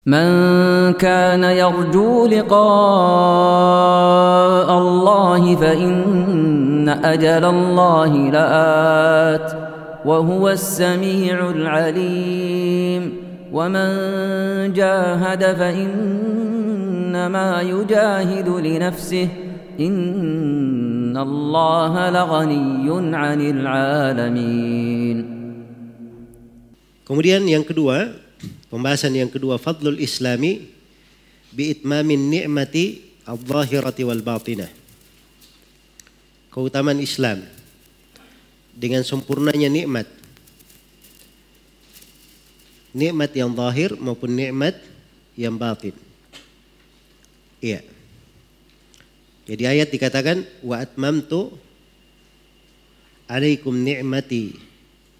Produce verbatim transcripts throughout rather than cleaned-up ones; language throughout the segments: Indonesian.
من كان يرجو لقاء الله فإن أجل الله لآت وهو السميع العليم ومن جاهد فإنما يجاهد لنفسه إن الله لغني عن العالمين. Kemudian yang kedua, pembahasan yang kedua, fadlul islami bi itmamin ni'mati adh-dhahirati wal batinah. Keutamaan Islam dengan sempurnanya nikmat. Nikmat yang zahir maupun nikmat yang batin. Iya. Jadi ayat dikatakan wa atmamtu alaikum ni'mati,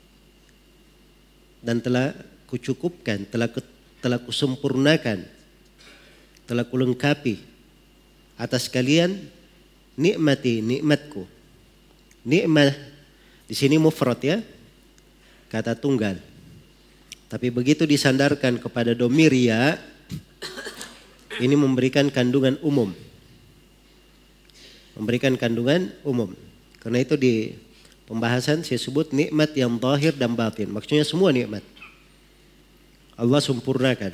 dan telah kucukupkan, telah telah kusempurnakan, telah kulengkapi atas kalian nikmati, nikmatku. Nikmat di sini mufrad ya, kata tunggal. Tapi begitu disandarkan kepada dhamir ya, ini memberikan kandungan umum. Memberikan kandungan umum. Karena itu di pembahasan saya sebut nikmat yang zahir dan batin. Maksudnya semua nikmat Allah sempurnakan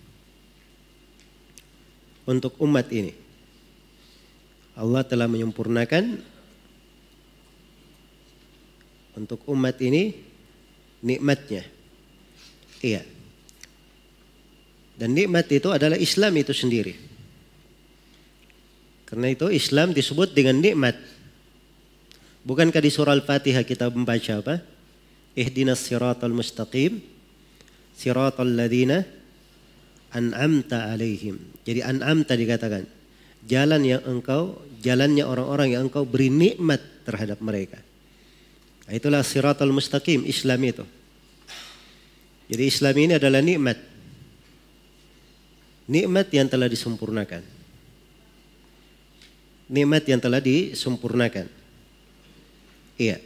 untuk umat ini. Allah telah menyempurnakan untuk umat ini nikmatnya. Iya. Dan nikmat itu adalah Islam itu sendiri. Karena itu Islam disebut dengan nikmat. Bukankah di surah Al-Fatihah kita membaca apa? Ihdinas siratal mustaqim, siratal ladzina an'amta alaihim. Jadi an'amta dikatakan jalan yang engkau, jalannya orang-orang yang engkau beri nikmat terhadap mereka. Nah, itulah siratal mustaqim, Islam itu. Jadi Islam ini adalah nikmat. Nikmat yang telah disempurnakan. Nikmat yang telah disempurnakan. Iya.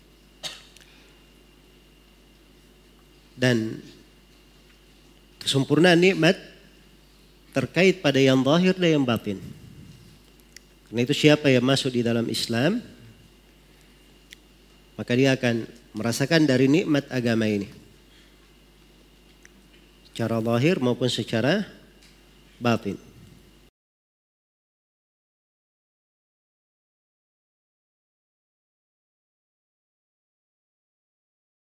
Dan kesempurnaan nikmat terkait pada yang zahir dan yang batin. Karena itu siapa yang masuk di dalam Islam, maka dia akan merasakan dari nikmat agama ini. Secara zahir maupun secara batin.